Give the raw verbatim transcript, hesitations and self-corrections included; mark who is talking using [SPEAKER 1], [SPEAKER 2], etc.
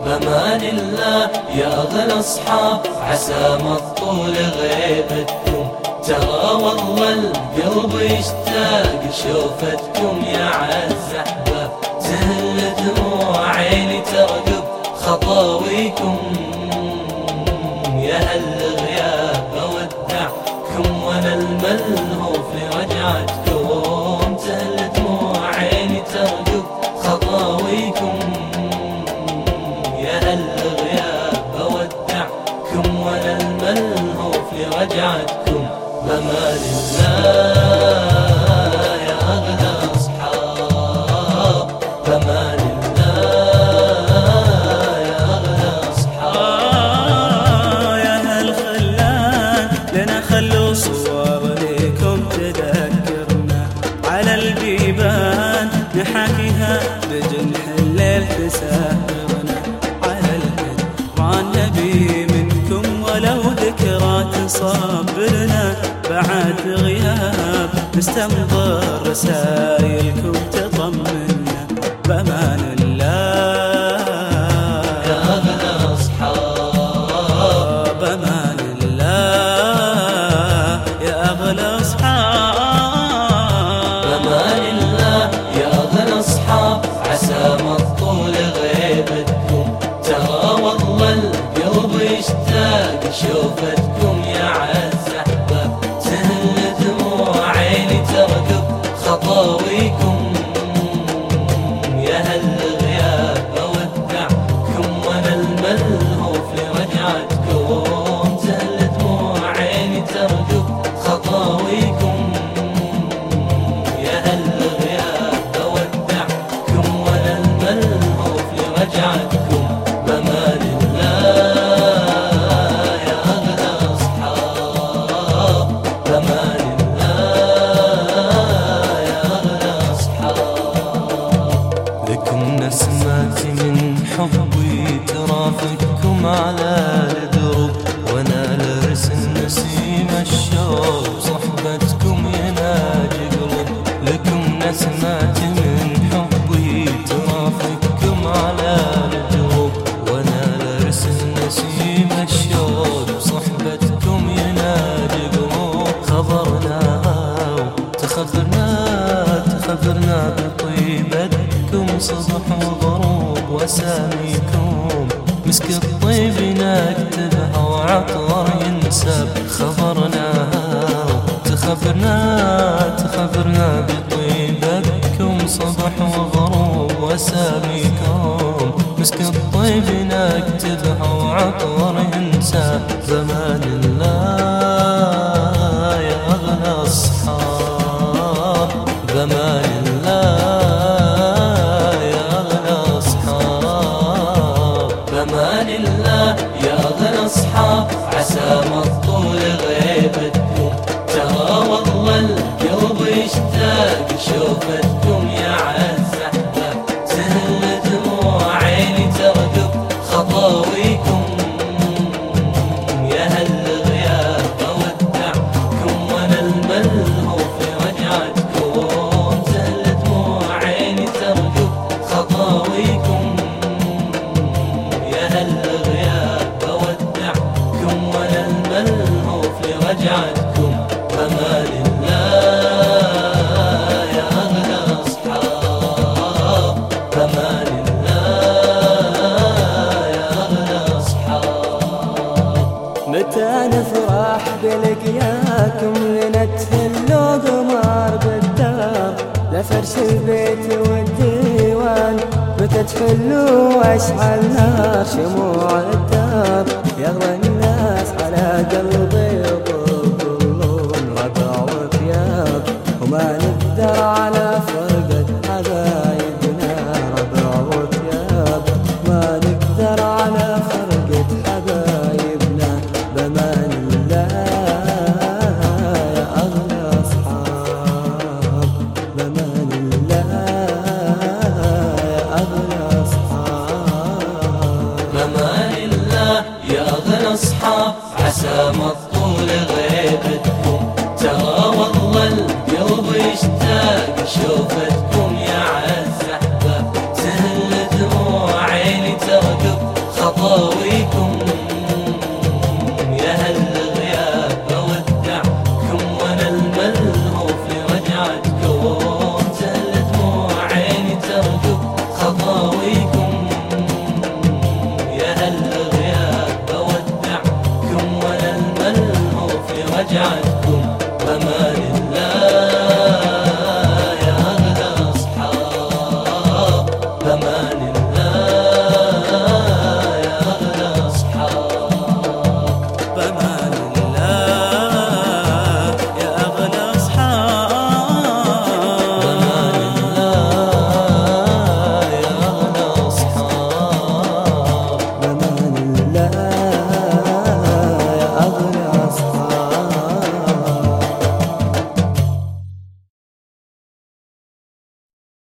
[SPEAKER 1] بأمان الله يا أغلى أصحاب، عسى ما تطول غيبتكم، ترى والله القلب يشتاق شوفتكم يا عز أحباب، تهل دموع عيني ترقب خطاويكم، يا هل غياب أودعكم وأنا الملهوف لرجعتكم، تهل دموع عيني ترقب خطاويكم، يا هل غياب أودعكم وأنا الملهوف لرجعتكم، بأمان الله يا أغلى أصحاب، بأمان الله يا أغلى أصحاب.
[SPEAKER 2] يا هل خلان لنا خلوا صور ليكم تذكرنا، على البيبان نحاكيها بجنح الليل تسهرنا، على الهجران نبي منكم ولو ذكرى تصبرنا، بعد غياب نستنظر رسايلكم تطمنا، بأمان الله
[SPEAKER 1] يا أغلى أصحاب،
[SPEAKER 2] بأمان الله يا أغلى أصحاب،
[SPEAKER 1] بأمان الله يا أغلى أصحاب، عسى ما تطول غيبتكم، ترى والله القلب يشتاق شوفتكم يا عز أحباب، تهل دموع عيني ترقب خطاويكم، يا هل غياب أودعكم وأنا الملهوف لرجعتكم، تهل دموع عيني ترقب خطاويكم، يا هل غياب أودعكم وأنا الملهوف لرجعتكم، بأمان الله يا أغلى أصحاب، بأمان الله يا أغلى أصحاب. لكم نسمات من حبي ترافقكم على الدروب، وانا لرس النسيم الشوق صحبتكم يناجي قلوب، لكم نسمات من حبي ترافقكم على الدروب، وانا لرس النسيم الشوق صحبتكم يناجي قلوب، خبرنا تخبرنا تخبرنا بطيبتكم صبح وغروب، وساميكم مسك الطيب نكتبها وعطر ينسب، خبرنا تخبرنا تخبرنا بطيبتكم صبح وغروب، وساميكم مسك الطيب نكتبها وعطر ينسب، بأمان الله يا أغلى أصحاب، بأمان الله يا أغلى أصحاب، بأمان الله يا أغلى أصحاب، عسى ما تطول غيبتكم، ترى والله القلب يشتاق شوفتكم يا عز أحباب، تهل دموع عيني ترقب خطاويكم، يا هل غياب أودعكم وأنا الملهوف لرجعتكم، تهل دموع عيني ترقب خطاويكم، يا هل غياب أودعكم وأنا الملهوف لرجعتكم، بأمان الله يا أغلى أصحاب، بأمان الله يا أغلى أصحاب.
[SPEAKER 3] متى نفرح بلقياكم لنتهلوا قمر بالدار، لفرش البيت والديوان متى تحلوا واشعل نار شموع الدار، يغلى الناس على قلبي يطلون ربع وثياب، وما نقدر على فرقة حبايبنا ربع وثياب، ما نقدر على فرقة حبايبنا، بأمان الله يا أغلى أصحاب، بأمان الله يا أغلى أصحاب،
[SPEAKER 1] بأمان الله يا أغلى بأمان الله يا أغلى أصحاب.
[SPEAKER 2] بأمان الله يا أغلى أصحاب.
[SPEAKER 1] بأمان الله يا أغلى أصحاب.
[SPEAKER 3] بأمان الله يا أغلى